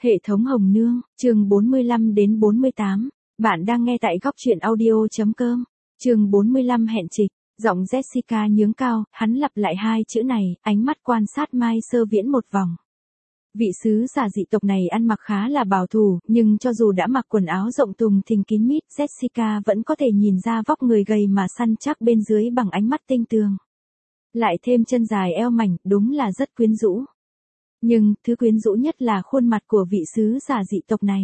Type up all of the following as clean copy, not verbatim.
Hệ thống Hồng Nương, chương 45 đến 48. Bạn đang nghe tại góc truyện audio.com. Chương 45 hẹn trịch. Giọng Jessica nhướng cao, hắn lặp lại hai chữ này, ánh mắt quan sát Mai Sơ Viễn một vòng. Vị sứ giả dị tộc này ăn mặc khá là bảo thủ, nhưng cho dù đã mặc quần áo rộng thùng thình kín mít, Jessica vẫn có thể nhìn ra vóc người gầy mà săn chắc bên dưới bằng ánh mắt tinh tường. Lại thêm chân dài eo mảnh, đúng là rất quyến rũ. Nhưng, thứ quyến rũ nhất là khuôn mặt của vị sứ giả dị tộc này.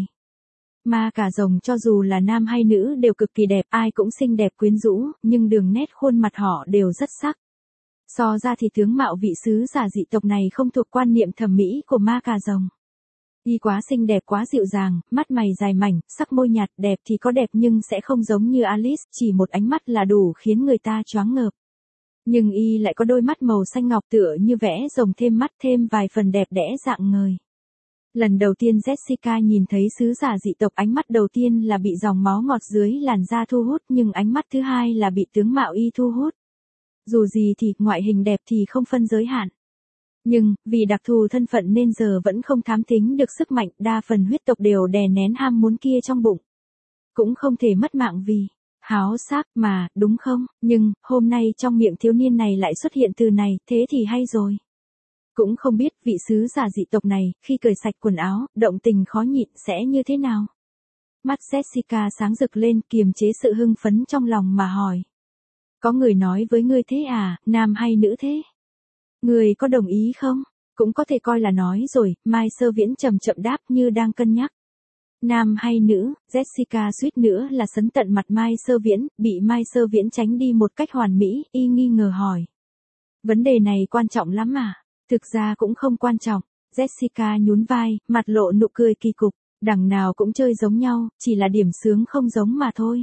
Ma cà rồng cho dù là nam hay nữ đều cực kỳ đẹp, ai cũng xinh đẹp quyến rũ, nhưng đường nét khuôn mặt họ đều rất sắc. So ra thì tướng mạo vị sứ giả dị tộc này không thuộc quan niệm thẩm mỹ của ma cà rồng. Y quá xinh đẹp quá dịu dàng, mắt mày dài mảnh, sắc môi nhạt, đẹp thì có đẹp nhưng sẽ không giống như Alice, chỉ một ánh mắt là đủ khiến người ta choáng ngợp. Nhưng y lại có đôi mắt màu xanh ngọc tựa như vẽ rồng thêm mắt thêm vài phần đẹp đẽ dạng ngời. Lần đầu tiên Jessica nhìn thấy sứ giả dị tộc, ánh mắt đầu tiên là bị dòng máu ngọt dưới làn da thu hút, nhưng ánh mắt thứ hai là bị tướng mạo y thu hút. Dù gì thì ngoại hình đẹp thì không phân giới hạn. Nhưng, vì đặc thù thân phận nên giờ vẫn không thám thính được sức mạnh, đa phần huyết tộc đều đè nén ham muốn kia trong bụng. Cũng không thể mất mạng vì háo sắc mà, đúng không? Nhưng, hôm nay trong miệng thiếu niên này lại xuất hiện từ này, thế thì hay rồi. Cũng không biết vị sứ giả dị tộc này, khi cởi sạch quần áo, động tình khó nhịn sẽ như thế nào? Mắt Jessica sáng rực lên, kiềm chế sự hưng phấn trong lòng mà hỏi. Có người nói với ngươi thế à, nam hay nữ thế? Ngươi có đồng ý không? Cũng có thể coi là nói rồi, Mai Sơ Viễn chậm chậm đáp như đang cân nhắc. Nam hay nữ, Jessica suýt nữa là sấn tận mặt Mai Sơ Viễn, bị Mai Sơ Viễn tránh đi một cách hoàn mỹ, y nghi ngờ hỏi. Vấn đề này quan trọng lắm à? Thực ra cũng không quan trọng, Jessica nhún vai, mặt lộ nụ cười kỳ cục, đằng nào cũng chơi giống nhau, chỉ là điểm sướng không giống mà thôi.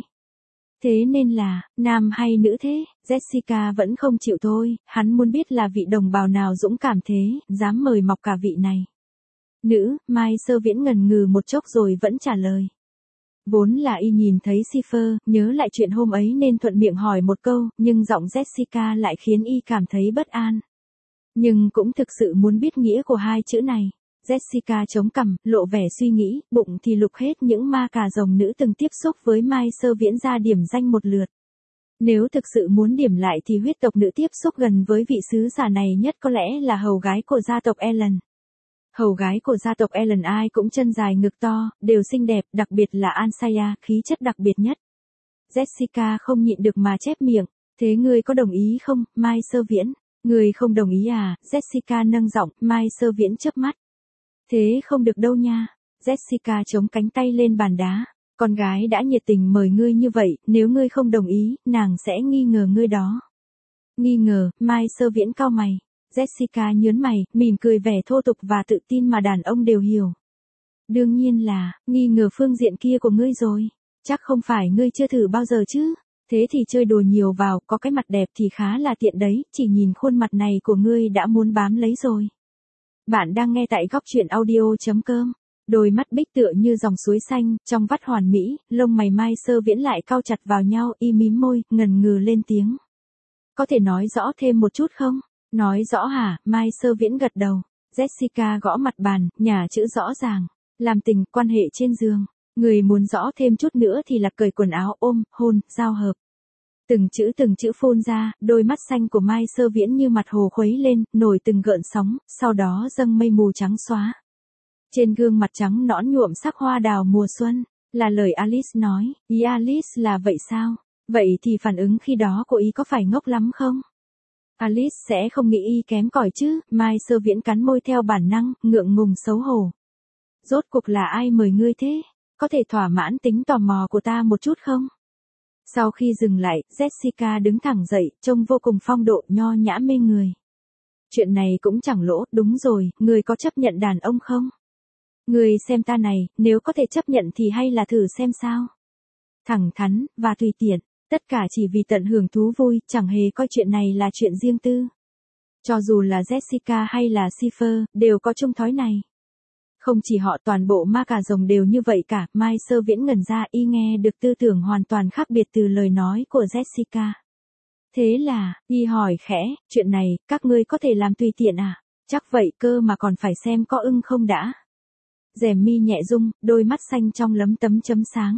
Thế nên là, nam hay nữ thế, Jessica vẫn không chịu thôi, hắn muốn biết là vị đồng bào nào dũng cảm thế, dám mời mọc cả vị này. Nữ, Mai Sơ Viễn ngần ngừ một chốc rồi vẫn trả lời. Vốn là y nhìn thấy Cipher, nhớ lại chuyện hôm ấy nên thuận miệng hỏi một câu, nhưng giọng Jessica lại khiến y cảm thấy bất an. Nhưng cũng thực sự muốn biết nghĩa của hai chữ này. Jessica chống cằm, lộ vẻ suy nghĩ, bụng thì lục hết những ma cà rồng nữ từng tiếp xúc với Mai Sơ Viễn ra điểm danh một lượt. Nếu thực sự muốn điểm lại thì huyết tộc nữ tiếp xúc gần với vị sứ giả này nhất có lẽ là hầu gái của gia tộc Ellen. Hầu gái của gia tộc Ellen ai cũng chân dài ngực to, đều xinh đẹp, đặc biệt là Ansaya, khí chất đặc biệt nhất. Jessica không nhịn được mà chép miệng, thế ngươi có đồng ý không, Mai Sơ Viễn? Ngươi không đồng ý à? Jessica nâng giọng, Mai Sơ Viễn chớp mắt. Thế không được đâu nha. Jessica chống cánh tay lên bàn đá. Con gái đã nhiệt tình mời ngươi như vậy, nếu ngươi không đồng ý, nàng sẽ nghi ngờ ngươi đó. Nghi ngờ, Mai Sơ Viễn cau mày. Jessica nhớn mày, mỉm cười vẻ thô tục và tự tin mà đàn ông đều hiểu. Đương nhiên là, nghi ngờ phương diện kia của ngươi rồi. Chắc không phải ngươi chưa thử bao giờ chứ. Thế thì chơi đùa nhiều vào, có cái mặt đẹp thì khá là tiện đấy, chỉ nhìn khuôn mặt này của ngươi đã muốn bám lấy rồi. Bạn đang nghe tại góc truyện audio.com. Đôi mắt bích tựa như dòng suối xanh, trong vắt hoàn mỹ, lông mày Mai Sơ Viễn lại cau chặt vào nhau, y mím môi, ngần ngừ lên tiếng. Có thể nói rõ thêm một chút không? Nói rõ hả? Mai Sơ Viễn gật đầu. Jessica gõ mặt bàn, nhả chữ rõ ràng. Làm tình, quan hệ trên giường. Người muốn rõ thêm chút nữa thì là cởi quần áo, ôm, hôn, giao hợp. Từng chữ phun ra, đôi mắt xanh của Mai Sơ Viễn như mặt hồ khuấy lên, nổi từng gợn sóng, sau đó dâng mây mù trắng xóa. Trên gương mặt trắng nõn nhuộm sắc hoa đào mùa xuân, là lời Alice nói, ý Alice là vậy sao? Vậy thì phản ứng khi đó của ý có phải ngốc lắm không? Alice sẽ không nghĩ y kém cỏi chứ, Mai Sơ Viễn cắn môi theo bản năng, ngượng ngùng xấu hổ. Rốt cuộc là ai mời ngươi thế? Có thể thỏa mãn tính tò mò của ta một chút không? Sau khi dừng lại, Jessica đứng thẳng dậy, trông vô cùng phong độ nho nhã mê người. Chuyện này cũng chẳng lỗ, đúng rồi, ngươi có chấp nhận đàn ông không? Ngươi xem ta này, nếu có thể chấp nhận thì hay là thử xem sao? Thẳng thắn, và tùy tiện, tất cả chỉ vì tận hưởng thú vui, chẳng hề coi chuyện này là chuyện riêng tư. Cho dù là Jessica hay là Cipher, đều có chung thói này. Không chỉ họ, toàn bộ ma cà rồng đều như vậy cả, Mai Sơ Viễn ngẩn ra, y nghe được tư tưởng hoàn toàn khác biệt từ lời nói của Jessica. Thế là, y hỏi khẽ, chuyện này, các ngươi có thể làm tùy tiện à? Chắc vậy cơ mà còn phải xem có ưng không đã. rèm mi nhẹ rung, đôi mắt xanh trong lấm tấm chấm sáng.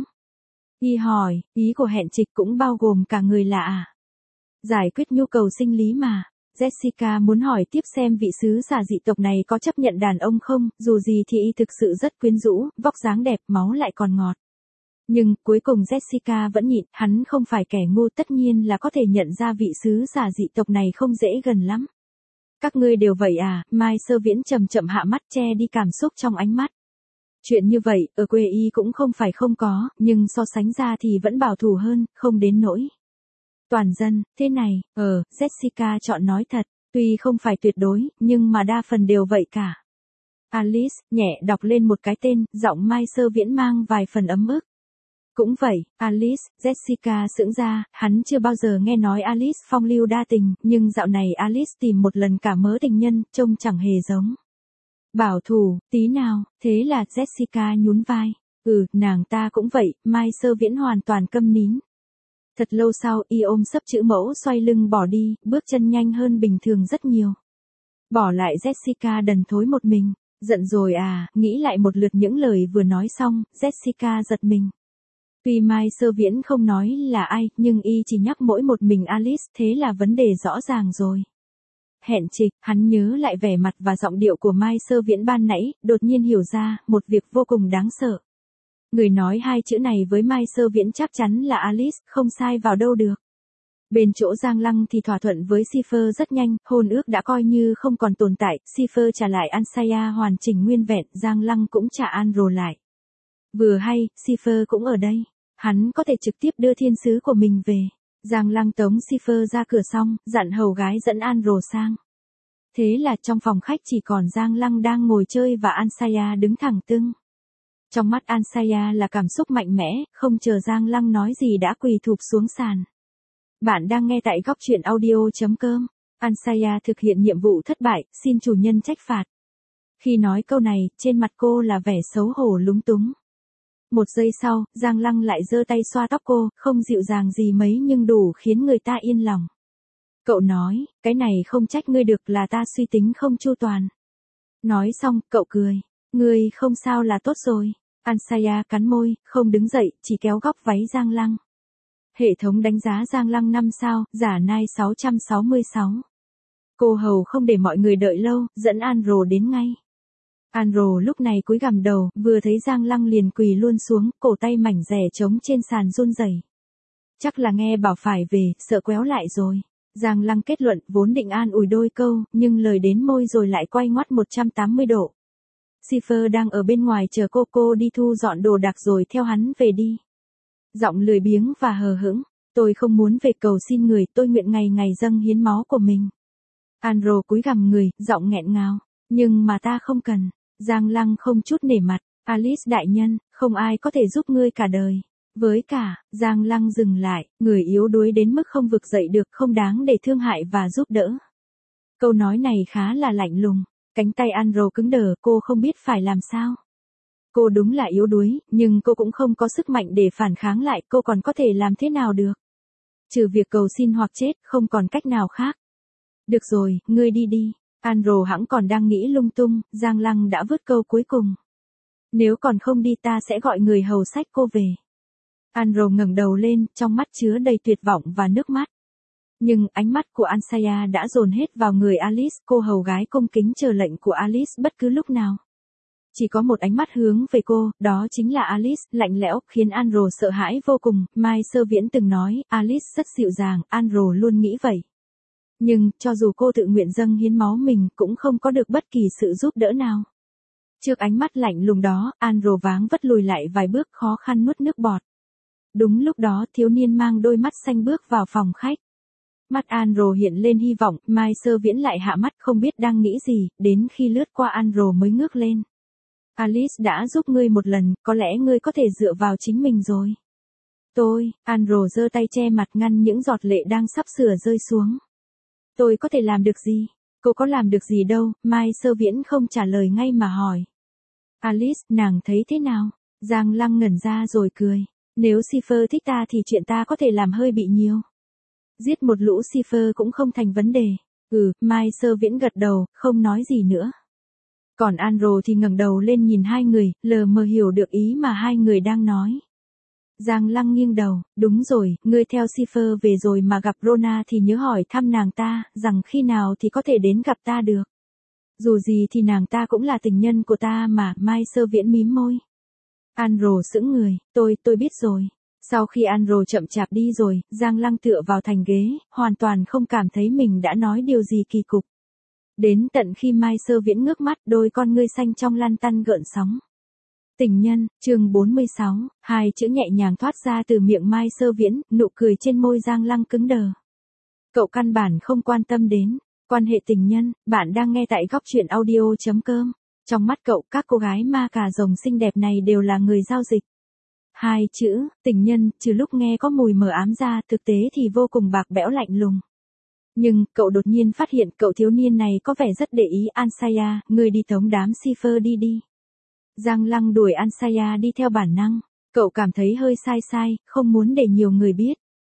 Y hỏi, ý của hẹn trịch cũng bao gồm cả người lạ à? Giải quyết nhu cầu sinh lý mà. Jessica muốn hỏi tiếp xem vị sứ giả dị tộc này có chấp nhận đàn ông không, dù gì thì y thực sự rất quyến rũ, vóc dáng đẹp, máu lại còn ngọt. Nhưng, cuối cùng Jessica vẫn nhịn, hắn không phải kẻ ngu, tất nhiên là có thể nhận ra vị sứ giả dị tộc này không dễ gần lắm. Các ngươi đều vậy à? Mai Sơ Viễn chậm chậm hạ mắt che đi cảm xúc trong ánh mắt. Chuyện như vậy, ở quê y cũng không phải không có, nhưng so sánh ra thì vẫn bảo thủ hơn, không đến nỗi toàn dân. Thế này, Jessica chọn nói thật, tuy không phải tuyệt đối, nhưng mà đa phần đều vậy cả. Alice, nhẹ đọc lên một cái tên, giọng Mai Sơ Viễn mang vài phần ấm ức. Cũng vậy, Alice, Jessica sững ra, hắn chưa bao giờ nghe nói Alice phong lưu đa tình, nhưng dạo này Alice tìm một lần cả mớ tình nhân, trông chẳng hề giống bảo thủ, tí nào, thế là Jessica nhún vai. Nàng ta cũng vậy, Mai Sơ Viễn hoàn toàn câm nín. Thật lâu sau, y ôm sấp chữ mẫu xoay lưng bỏ đi, bước chân nhanh hơn bình thường rất nhiều. Bỏ lại Jessica đần thối một mình. Giận rồi à? Nghĩ lại một lượt những lời vừa nói xong, Jessica giật mình. Tuy Mai Sơ Viễn không nói là ai, nhưng y chỉ nhắc mỗi một mình Alice, thế là vấn đề rõ ràng rồi. Hẹn trịch, hắn nhớ lại vẻ mặt và giọng điệu của Mai Sơ Viễn ban nãy, đột nhiên hiểu ra, một việc vô cùng đáng sợ. Người nói hai chữ này với Mai Sơ Viễn chắc chắn là Alice, không sai vào đâu được. Bên chỗ Giang Lăng thì thỏa thuận với Schiffer rất nhanh, hôn ước đã coi như không còn tồn tại, Schiffer trả lại Ansaya hoàn chỉnh nguyên vẹn, Giang Lăng cũng trả Anro lại. Vừa hay, Schiffer cũng ở đây. Hắn có thể trực tiếp đưa thiên sứ của mình về. Giang Lăng tống Schiffer ra cửa xong, dặn hầu gái dẫn Anro sang. Thế là trong phòng khách chỉ còn Giang Lăng đang ngồi chơi và Ansaya đứng thẳng tưng. Trong mắt Ansaya là cảm xúc mạnh mẽ, không chờ Giang Lăng nói gì đã quỳ thụp xuống sàn. Bạn đang nghe tại góc truyện audio.com. Ansaya thực hiện nhiệm vụ thất bại, xin chủ nhân trách phạt. Khi nói câu này, trên mặt cô là vẻ xấu hổ lúng túng. Một giây sau, Giang Lăng lại giơ tay xoa tóc cô, không dịu dàng gì mấy nhưng đủ khiến người ta yên lòng. Cậu nói, cái này không trách ngươi được, là ta suy tính không chu toàn. Nói xong, cậu cười. Ngươi không sao là tốt rồi. Ansaya cắn môi, không đứng dậy, chỉ kéo góc váy Giang Lăng. Hệ thống đánh giá Giang Lăng 5 sao, giả nai 666. Cô hầu không để mọi người đợi lâu, dẫn Anro đến ngay. Anro lúc này cúi gằm đầu, vừa thấy Giang Lăng liền quỳ luôn xuống, cổ tay mảnh rẻ trống trên sàn run rẩy. Chắc là nghe bảo phải về, sợ quéo lại rồi. Giang Lăng kết luận, vốn định an ủi đôi câu, nhưng lời đến môi rồi lại quay ngoắt 180 độ. Schiffer đang ở bên ngoài chờ cô đi thu dọn đồ đạc rồi theo hắn về đi. Giọng lười biếng và hờ hững, tôi không muốn về cầu xin người, tôi nguyện ngày ngày dâng hiến máu của mình. Anro cúi gằm người, giọng nghẹn ngào, nhưng mà ta không cần. Giang Lăng không chút nể mặt, Alice đại nhân, không ai có thể giúp ngươi cả đời. Với cả, Giang Lăng dừng lại, người yếu đuối đến mức không vực dậy được, không đáng để thương hại và giúp đỡ. Câu nói này khá là lạnh lùng, cánh tay Anro cứng đờ, cô không biết phải làm sao. Cô đúng là yếu đuối, nhưng cô cũng không có sức mạnh để phản kháng lại, cô còn có thể làm thế nào được? Trừ việc cầu xin hoặc chết, không còn cách nào khác. Được rồi, ngươi đi đi. Anro hẵng còn đang nghĩ lung tung, Giang Lăng đã vứt câu cuối cùng. Nếu còn không đi ta sẽ gọi người hầu xách cô về. Anro ngẩng đầu lên, trong mắt chứa đầy tuyệt vọng và nước mắt. Nhưng ánh mắt của Ansaya đã dồn hết vào người Alice, cô hầu gái cung kính chờ lệnh của Alice bất cứ lúc nào. Chỉ có một ánh mắt hướng về cô, đó chính là Alice, lạnh lẽo, khiến Anro sợ hãi vô cùng. Mai Sơ Viễn từng nói, Alice rất dịu dàng, Anro luôn nghĩ vậy. Nhưng, cho dù cô tự nguyện dâng hiến máu mình, cũng không có được bất kỳ sự giúp đỡ nào. Trước ánh mắt lạnh lùng đó, Anro váng vất lùi lại vài bước, khó khăn nuốt nước bọt. Đúng lúc đó, thiếu niên mang đôi mắt xanh bước vào phòng khách. Mắt Anro hiện lên hy vọng, Mai Sơ Viễn lại hạ mắt không biết đang nghĩ gì, đến khi lướt qua Anro mới ngước lên. Alice đã giúp ngươi một lần, có lẽ ngươi có thể dựa vào chính mình rồi. Anro giơ tay che mặt ngăn những giọt lệ đang sắp sửa rơi xuống. Tôi có thể làm được gì? Cô có làm được gì đâu, Mai Sơ Viễn không trả lời ngay mà hỏi. Alice, nàng thấy thế nào? Giang Lăng ngẩn ra rồi cười. Nếu Schiffer thích ta thì chuyện ta có thể làm hơi bị nhiều. Giết một lũ Schiffer cũng không thành vấn đề. Mai Sơ Viễn gật đầu, không nói gì nữa. Còn Andrew thì ngẩng đầu lên nhìn hai người, lờ mờ hiểu được ý mà hai người đang nói. Giang Lăng nghiêng đầu, đúng rồi, ngươi theo Cipher về rồi mà gặp Rona thì nhớ hỏi thăm nàng ta, rằng khi nào thì có thể đến gặp ta được. Dù gì thì nàng ta cũng là tình nhân của ta mà, Mai Sơ Viễn mím môi. Andrew sững người, tôi biết rồi. Sau khi Andrew chậm chạp đi rồi, Giang Lăng tựa vào thành ghế, hoàn toàn không cảm thấy mình đã nói điều gì kỳ cục. Đến tận khi Mai Sơ Viễn ngước mắt, đôi con ngươi xanh trong lăn tăn gợn sóng. Tình nhân, chương 46, hai chữ nhẹ nhàng thoát ra từ miệng Mai Sơ Viễn, nụ cười trên môi Giang Lăng cứng đờ. Cậu căn bản không quan tâm đến quan hệ tình nhân, bạn đang nghe tại góc truyện audio.com. Trong mắt cậu, các cô gái ma cà rồng xinh đẹp này đều là người giao dịch. Hai chữ, tình nhân, trừ lúc nghe có mùi mờ ám ra, thực tế thì vô cùng bạc bẽo lạnh lùng. Nhưng, cậu đột nhiên phát hiện cậu thiếu niên này có vẻ rất để ý Ansaya, người đi tống đám Cipher đi. Giang Lăng đuổi Ansaya đi theo bản năng, cậu cảm thấy hơi sai, không muốn để nhiều người biết.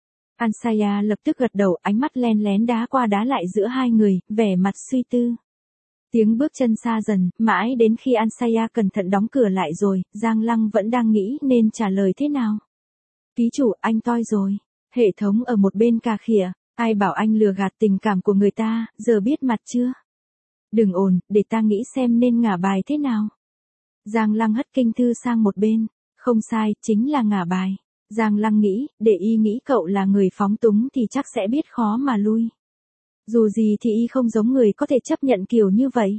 Ansaya lập tức gật đầu, ánh mắt len lén đá qua đá lại giữa hai người, vẻ mặt suy tư. Tiếng bước chân xa dần, mãi đến khi Ansaya cẩn thận đóng cửa lại rồi, Giang Lăng vẫn đang nghĩ nên trả lời thế nào. Ký chủ, anh toi rồi. Hệ thống ở một bên cà khịa, ai bảo anh lừa gạt tình cảm của người ta, giờ biết mặt chưa? Đừng ồn, để ta nghĩ xem nên ngả bài thế nào. Giang Lăng hất kinh thư sang một bên, không sai, chính là ngả bài. Giang Lăng nghĩ, để y nghĩ cậu là người phóng túng thì chắc sẽ biết khó mà lui. Dù gì thì y không giống người có thể chấp nhận kiểu như vậy.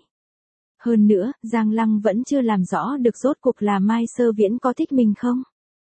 Hơn nữa, Giang Lăng vẫn chưa làm rõ được rốt cuộc là Mai Sơ Viễn có thích mình không.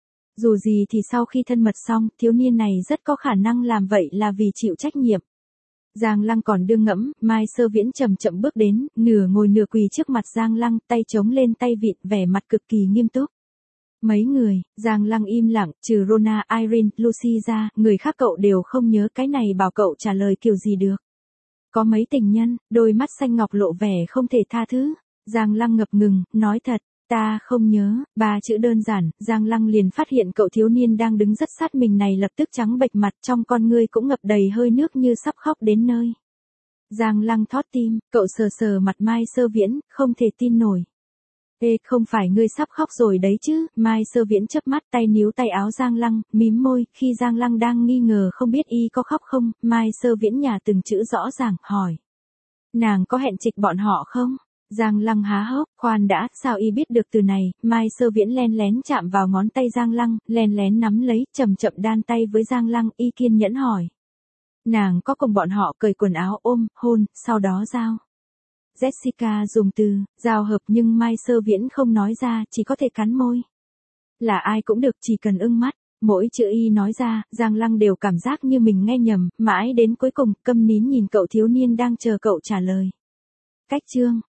Dù gì thì sau khi thân mật xong, thiếu niên này rất có khả năng làm vậy là vì chịu trách nhiệm. Giang Lăng còn đương ngẫm, Mai Sơ Viễn chậm chậm bước đến, nửa ngồi nửa quỳ trước mặt Giang Lăng, tay chống lên tay vịn, vẻ mặt cực kỳ nghiêm túc. Mấy người, Giang Lăng im lặng, trừ Rona, Irene, Lucy ra, người khác cậu đều không nhớ, cái này bảo cậu trả lời kiểu gì được. Có mấy tình nhân, đôi mắt xanh ngọc lộ vẻ không thể tha thứ. Giang Lăng ngập ngừng, nói thật, ta không nhớ, ba chữ đơn giản, Giang Lăng liền phát hiện cậu thiếu niên đang đứng rất sát mình này lập tức trắng bệch mặt, trong con ngươi cũng ngập đầy hơi nước như sắp khóc đến nơi. Giang Lăng thót tim, cậu sờ sờ mặt Mai Sơ Viễn, không thể tin nổi. Ê, không phải ngươi sắp khóc rồi đấy chứ? Mai Sơ Viễn chớp mắt, tay níu tay áo Giang Lăng, mím môi, khi Giang Lăng đang nghi ngờ không biết y có khóc không, Mai Sơ Viễn nhả từng chữ rõ ràng, hỏi. Nàng có hẹn trịch bọn họ không? Giang Lăng há hốc, khoan đã, sao y biết được từ này? Mai Sơ Viễn len lén chạm vào ngón tay Giang Lăng, len lén nắm lấy, chậm chậm đan tay với Giang Lăng, y kiên nhẫn hỏi. Nàng có cùng bọn họ cởi quần áo ôm, hôn, sau đó giao. Jessica dùng từ, giao hợp nhưng Mai Sơ Viễn không nói ra, chỉ có thể cắn môi. Là ai cũng được, chỉ cần ưng mắt. Mỗi chữ y nói ra, Giang Lăng đều cảm giác như mình nghe nhầm, mãi đến cuối cùng, câm nín nhìn cậu thiếu niên đang chờ cậu trả lời. Cách chương.